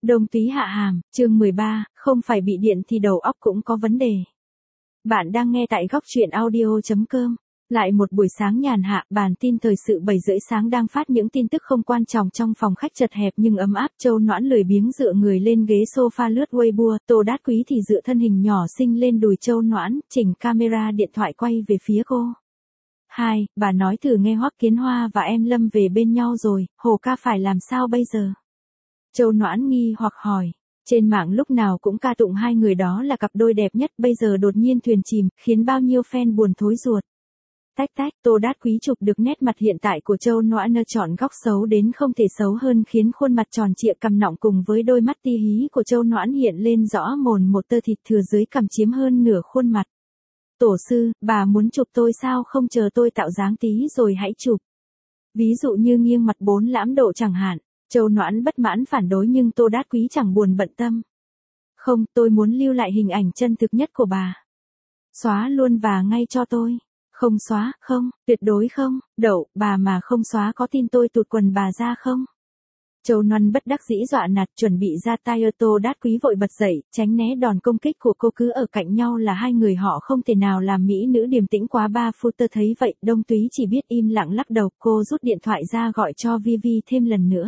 Đông Túy hạ hàm, chương 13, không phải bị điện thì đầu óc cũng có vấn đề. Bạn đang nghe tại góc truyện audio.com. Lại một buổi sáng nhàn hạ, bản tin thời sự 7 rưỡi sáng đang phát những tin tức không quan trọng trong phòng khách chật hẹp nhưng ấm áp. Châu Noãn lười biếng dựa người lên ghế sofa lướt Weibo, Tô Đát Quý thì dựa thân hình nhỏ xinh lên đùi Châu Noãn, chỉnh camera điện thoại quay về phía cô. Hai, bà nói thử nghe Hoắc Kiến Hoa và em Lâm về bên nhau rồi, Hồ ca phải làm sao bây giờ? Châu Noãn nghi hoặc hỏi. Trên mạng lúc nào cũng ca tụng hai người đó là cặp đôi đẹp nhất, bây giờ đột nhiên thuyền chìm, khiến bao nhiêu fan buồn thối ruột. Tách tách, Tô Đát Quý chụp được nét mặt hiện tại của Châu Noãn, chọn góc xấu đến không thể xấu hơn, khiến khuôn mặt tròn trịa cằm nọng cùng với đôi mắt ti hí của Châu Noãn hiện lên rõ mồn một, tơ thịt thừa dưới cằm chiếm hơn nửa khuôn mặt. Tổ sư, bà muốn chụp tôi sao không chờ tôi tạo dáng tí rồi hãy chụp. Ví dụ như nghiêng mặt 4 lãm độ chẳng hạn. Châu Noãn bất mãn phản đối nhưng Tô Đát Quý chẳng buồn bận tâm. Không, tôi muốn lưu lại hình ảnh chân thực nhất của bà. Xóa luôn và ngay cho tôi. Không xóa, không, tuyệt đối không, đậu, bà mà không xóa có tin tôi tụt quần bà ra không? Châu Noãn bất đắc dĩ dọa nạt, chuẩn bị ra tay. Tô Đát Quý vội bật dậy, tránh né đòn công kích của cô. Cứ ở cạnh nhau là hai người họ không thể nào làm mỹ nữ điềm tĩnh quá 3 phút. Tớ thấy vậy, Đông Túy chỉ biết im lặng lắc đầu. Cô rút điện thoại ra gọi cho Vivi thêm lần nữa.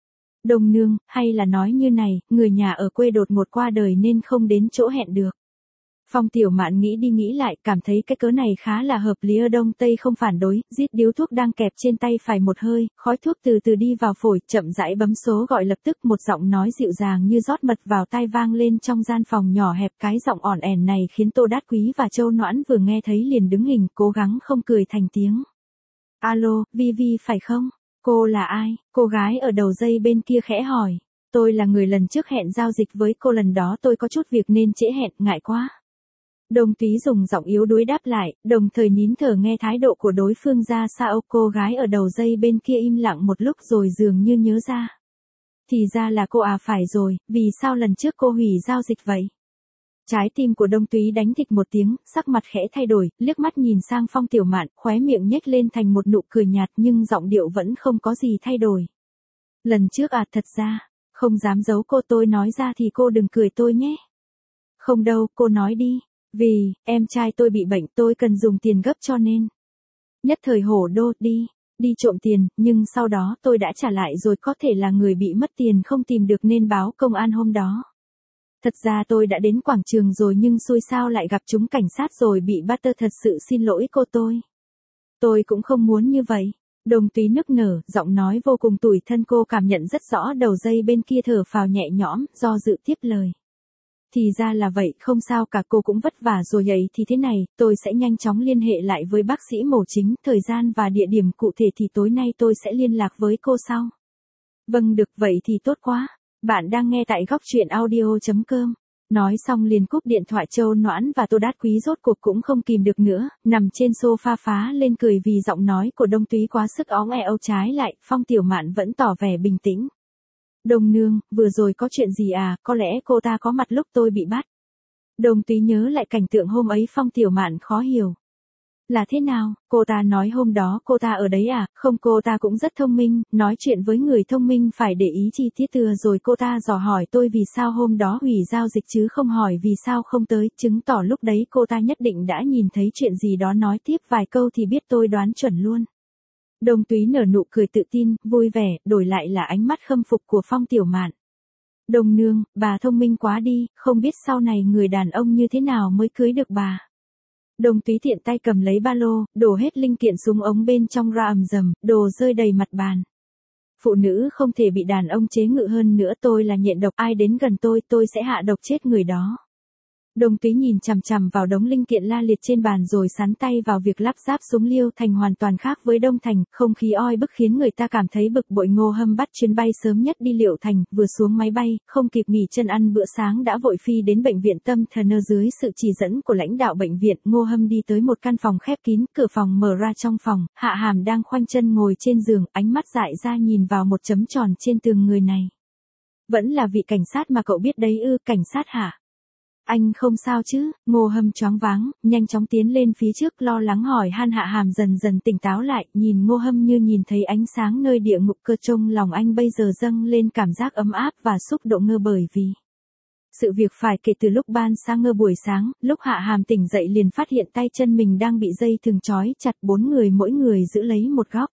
Đông nương, hay là nói như này, người nhà ở quê đột ngột qua đời nên không đến chỗ hẹn được. Phong Tiểu Mạn nghĩ đi nghĩ lại, cảm thấy cái cớ này khá là hợp lý. Đông Tây không phản đối, rít điếu thuốc đang kẹp trên tay phải một hơi, khói thuốc từ từ đi vào phổi, chậm rãi bấm số gọi. Lập tức một giọng nói dịu dàng như rót mật vào tai vang lên trong gian phòng nhỏ hẹp. Cái giọng ỏn ẻn này khiến Tô Đát Quý và Châu Noãn vừa nghe thấy liền đứng hình, cố gắng không cười thành tiếng. Alo, Vivi phải không? Cô là ai? Cô gái ở đầu dây bên kia khẽ hỏi. Tôi là người lần trước hẹn giao dịch với cô, lần đó tôi có chút việc nên trễ hẹn, ngại quá. Đông Túy dùng giọng yếu đuối đáp lại, đồng thời nín thở nghe thái độ của đối phương ra sao. Cô gái ở đầu dây bên kia im lặng một lúc rồi dường như nhớ ra. Thì ra là cô à, phải rồi, vì sao lần trước cô hủy giao dịch vậy? Trái tim của Đông Túy đánh thịch một tiếng, sắc mặt khẽ thay đổi, liếc mắt nhìn sang Phong Tiểu Mạn, khóe miệng nhếch lên thành một nụ cười nhạt nhưng giọng điệu vẫn không có gì thay đổi. Lần trước à, thật ra, không dám giấu cô, tôi nói ra thì cô đừng cười tôi nhé. Không đâu, cô nói đi. Vì, em trai tôi bị bệnh, tôi cần dùng tiền gấp cho nên. Nhất thời hổ đô, đi trộm tiền, nhưng sau đó tôi đã trả lại rồi, có thể là người bị mất tiền không tìm được nên báo công an hôm đó. Thật ra tôi đã đến quảng trường rồi nhưng xui sao lại gặp chúng cảnh sát rồi bị bắt. Thật sự xin lỗi cô tôi. Tôi cũng không muốn như vậy. Đông Túy nức nở, giọng nói vô cùng tủi thân. Cô cảm nhận rất rõ đầu dây bên kia thở phào nhẹ nhõm, do dự tiếp lời. Thì ra là vậy, không sao cả, cô cũng vất vả rồi ấy. Thì thế này, tôi sẽ nhanh chóng liên hệ lại với bác sĩ mổ chính, thời gian và địa điểm cụ thể thì tối nay tôi sẽ liên lạc với cô sau. Vâng được, vậy thì tốt quá. Bạn đang nghe tại góc truyện audio.com. Nói xong liền cúp điện thoại. Châu Noãn và Tô Đát Quý rốt cuộc cũng không kìm được nữa, nằm trên sofa phá lên cười vì giọng nói của Đông Túy quá sức óng eo. Trái lại, Phong Tiểu Mạn vẫn tỏ vẻ bình tĩnh. Đông nương, vừa rồi có chuyện gì à, có lẽ cô ta có mặt lúc tôi bị bắt. Đông Túy nhớ lại cảnh tượng hôm ấy. Phong Tiểu Mạn khó hiểu. Là thế nào, cô ta nói hôm đó cô ta ở đấy à? Không, cô ta cũng rất thông minh, nói chuyện với người thông minh phải để ý chi tiết. Rồi cô ta dò hỏi tôi vì sao hôm đó hủy giao dịch chứ không hỏi vì sao không tới, chứng tỏ lúc đấy cô ta nhất định đã nhìn thấy chuyện gì đó. Nói tiếp vài câu thì biết tôi đoán chuẩn luôn. Đông Túy nở nụ cười tự tin, vui vẻ, đổi lại là ánh mắt khâm phục của Phong Tiểu Mạn. Đông nương, bà thông minh quá đi, không biết sau này người đàn ông như thế nào mới cưới được bà. Đông Túy tiện tay cầm lấy ba lô, đổ hết linh kiện súng ống bên trong ra ầm rầm, đồ rơi đầy mặt bàn. Phụ nữ không thể bị đàn ông chế ngự, hơn nữa tôi là nhện độc, ai đến gần tôi sẽ hạ độc chết người đó. Đông Túy nhìn chằm chằm vào đống linh kiện la liệt trên bàn rồi sắn tay vào việc lắp ráp súng Liêu Thành. Hoàn toàn khác với Đông Thành, không khí oi bức khiến người ta cảm thấy bực bội. Ngô Hâm bắt chuyến bay sớm nhất đi Liệu Thành, vừa xuống máy bay, không kịp nghỉ chân ăn bữa sáng đã vội phi đến bệnh viện tâm thần. Dưới sự chỉ dẫn của lãnh đạo bệnh viện, Ngô Hâm đi tới một căn phòng khép kín, cửa phòng mở ra. Trong phòng, Hạ Hàm đang khoanh chân ngồi trên giường, ánh mắt dại ra nhìn vào một chấm tròn trên tường. Người này vẫn là vị cảnh sát mà cậu biết đấy ư? Cảnh sát hả? Anh không sao chứ? Ngô Hâm choáng váng, nhanh chóng tiến lên phía trước lo lắng hỏi han. Hạ Hàm dần dần tỉnh táo lại, nhìn Ngô Hâm như nhìn thấy ánh sáng nơi địa ngục. Cơ trong lòng anh bây giờ dâng lên cảm giác ấm áp và xúc động bởi vì sự việc phải kể từ lúc ban sáng buổi sáng, lúc Hạ Hàm tỉnh dậy liền phát hiện tay chân mình đang bị dây thừng trói chặt, 4 người mỗi người giữ lấy một góc.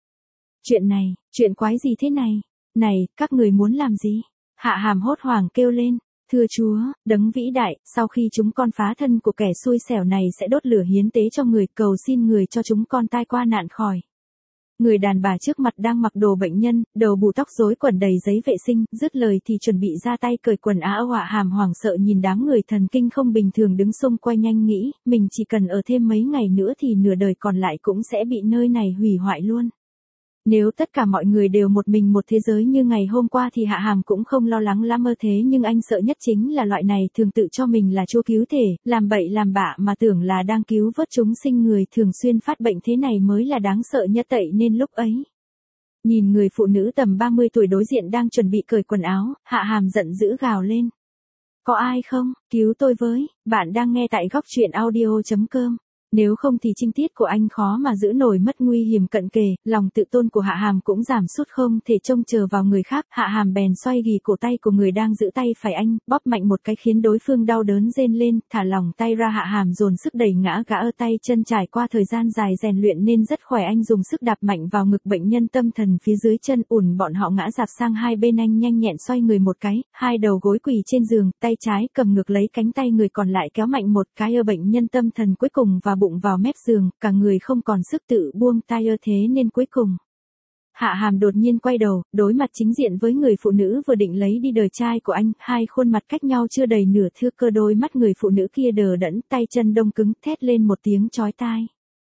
Chuyện quái gì thế này? Này, các người muốn làm gì? Hạ Hàm hốt hoảng kêu lên. Thưa Chúa, đấng vĩ đại, sau khi chúng con phá thân của kẻ xui xẻo này sẽ đốt lửa hiến tế cho người, cầu xin người cho chúng con tai qua nạn khỏi. Người đàn bà trước mặt đang mặc đồ bệnh nhân, đầu bù tóc rối quần đầy giấy vệ sinh, dứt lời thì chuẩn bị ra tay cởi quần áo. Hạ Hàm hoảng sợ nhìn đám người thần kinh không bình thường đứng xung quanh, nhanh nghĩ, mình chỉ cần ở thêm mấy ngày nữa thì nửa đời còn lại cũng sẽ bị nơi này hủy hoại luôn. Nếu tất cả mọi người đều một mình một thế giới như ngày hôm qua thì Hạ Hàm cũng không lo lắng lắm thế, nhưng anh sợ nhất chính là loại này thường tự cho mình là Chúa cứu thể, làm bậy làm bạ mà tưởng là đang cứu vớt chúng sinh, người thường xuyên phát bệnh thế này mới là đáng sợ nhất. Vậy nên lúc ấy, nhìn người phụ nữ tầm 30 tuổi đối diện đang chuẩn bị cởi quần áo, Hạ Hàm giận dữ gào lên. Có ai không? Cứu tôi với. Bạn đang nghe tại Góc Truyện Audio.com. Nếu không thì trinh tiết của anh khó mà giữ nổi, mất nguy hiểm cận kề, lòng tự tôn của Hạ Hàm cũng giảm sút, không thể trông chờ vào người khác. Hạ Hàm bèn xoay ghì cổ tay của người đang giữ tay phải anh, bóp mạnh một cái khiến đối phương đau đớn rên lên, thả lỏng tay ra. Hạ Hàm dồn sức đẩy ngã gã, tay chân trải qua thời gian dài rèn luyện nên rất khỏe, anh dùng sức đạp mạnh vào ngực bệnh nhân tâm thần phía dưới chân, bọn họ ngã rạp sang hai bên, anh nhanh nhẹn xoay người một cái, hai đầu gối quỳ trên giường, tay trái cầm ngược lấy cánh tay người còn lại kéo mạnh một cái bệnh nhân tâm thần cuối cùng và bụng vào mép giường, cả người không còn sức tự buông tay, thế nên cuối cùng Hạ Hàm đột nhiên quay đầu, đối mặt chính diện với người phụ nữ vừa định lấy đi đời trai của anh, hai khuôn mặt cách nhau chưa đầy nửa thước. Cơ đôi mắt người phụ nữ kia đờ đẫn, tay chân đông cứng, thét lên một tiếng chói tai.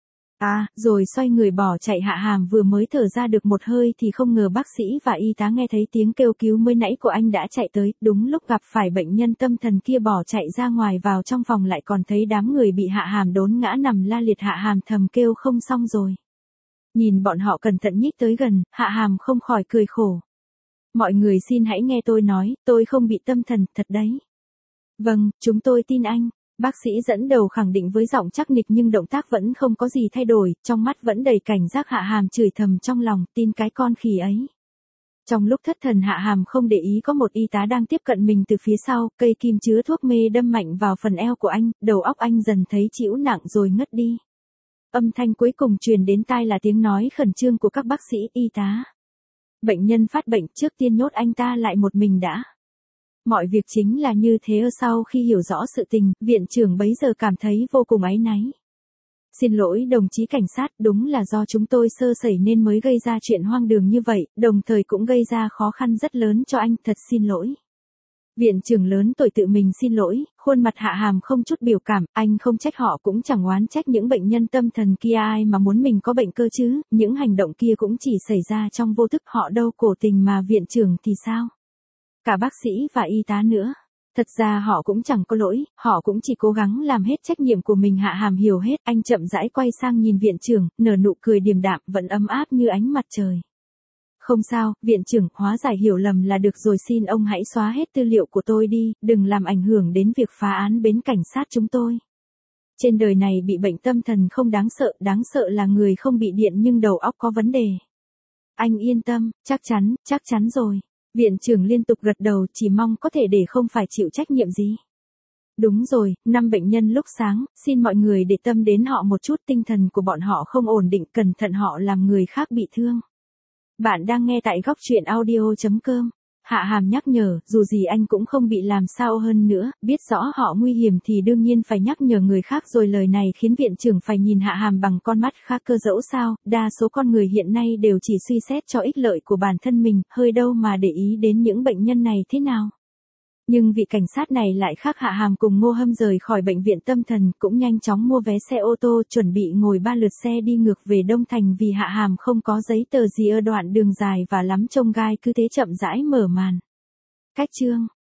Rồi xoay người bỏ chạy. Hạ Hàm vừa mới thở ra được một hơi thì không ngờ bác sĩ và y tá nghe thấy tiếng kêu cứu mới nãy của anh đã chạy tới, đúng lúc gặp phải bệnh nhân tâm thần kia bỏ chạy ra ngoài, vào trong phòng lại còn thấy đám người bị Hạ Hàm đốn ngã nằm la liệt. Hạ Hàm thầm kêu không xong rồi. Nhìn bọn họ cẩn thận nhích tới gần, Hạ Hàm không khỏi cười khổ. Mọi người xin hãy nghe tôi nói, tôi không bị tâm thần, thật đấy. Vâng, chúng tôi tin anh. Bác sĩ dẫn đầu khẳng định với giọng chắc nịch, nhưng động tác vẫn không có gì thay đổi, trong mắt vẫn đầy cảnh giác. Hạ Hàm chửi thầm trong lòng, tin cái con khỉ ấy. Trong lúc thất thần, Hạ Hàm không để ý có một y tá đang tiếp cận mình từ phía sau, cây kim chứa thuốc mê đâm mạnh vào phần eo của anh, đầu óc anh dần thấy chịu nặng rồi ngất đi. Âm thanh cuối cùng truyền đến tai là tiếng nói khẩn trương của các bác sĩ, y tá. Bệnh nhân phát bệnh, trước tiên nhốt anh ta lại một mình đã. Mọi việc chính là như thế. Sau khi hiểu rõ sự tình, viện trưởng bấy giờ cảm thấy vô cùng áy náy. Xin lỗi đồng chí cảnh sát, đúng là do chúng tôi sơ sẩy nên mới gây ra chuyện hoang đường như vậy, đồng thời cũng gây ra khó khăn rất lớn cho anh, thật xin lỗi. Viện trưởng lớn tuổi tự mình xin lỗi, khuôn mặt Hạ Hàm không chút biểu cảm, anh không trách họ cũng chẳng oán trách những bệnh nhân tâm thần kia, ai mà muốn mình có bệnh cơ chứ, những hành động kia cũng chỉ xảy ra trong vô thức, họ đâu cố tình mà. Viện trưởng thì sao? Cả bác sĩ và y tá nữa. Thật ra họ cũng chẳng có lỗi, họ cũng chỉ cố gắng làm hết trách nhiệm của mình. Hạ Hàm hiểu hết, anh chậm rãi quay sang nhìn viện trưởng, nở nụ cười điềm đạm, vẫn ấm áp như ánh mặt trời. Không sao, viện trưởng, hóa giải hiểu lầm là được rồi, xin ông hãy xóa hết tư liệu của tôi đi, đừng làm ảnh hưởng đến việc phá án bến cảnh sát chúng tôi. Trên đời này bị bệnh tâm thần không đáng sợ là người không bị điện nhưng đầu óc có vấn đề. Anh yên tâm, chắc chắn rồi. Viện trưởng liên tục gật đầu, chỉ mong có thể để không phải chịu trách nhiệm gì. Đúng rồi, 5 bệnh nhân lúc sáng, xin mọi người để tâm đến họ một chút, tinh thần của bọn họ không ổn định, cẩn thận họ làm người khác bị thương. Bạn đang nghe tại Góc Truyện Audio.com. Hạ Hàm nhắc nhở, dù gì anh cũng không bị làm sao hơn nữa, biết rõ họ nguy hiểm thì đương nhiên phải nhắc nhở người khác rồi. Lời này khiến viện trưởng phải nhìn Hạ Hàm bằng con mắt khác, cơ dẫu sao, đa số con người hiện nay đều chỉ suy xét cho ích lợi của bản thân mình, hơi đâu mà để ý đến những bệnh nhân này thế nào. Nhưng vị cảnh sát này lại khác. Hạ Hàm cùng Ngô Hâm rời khỏi bệnh viện tâm thần, cũng nhanh chóng mua vé xe ô tô, chuẩn bị ngồi 3 lượt xe đi ngược về Đông Thành, vì Hạ Hàm không có giấy tờ gì. Đoạn đường dài và lắm chông gai cứ thế chậm rãi mở màn. Cách chương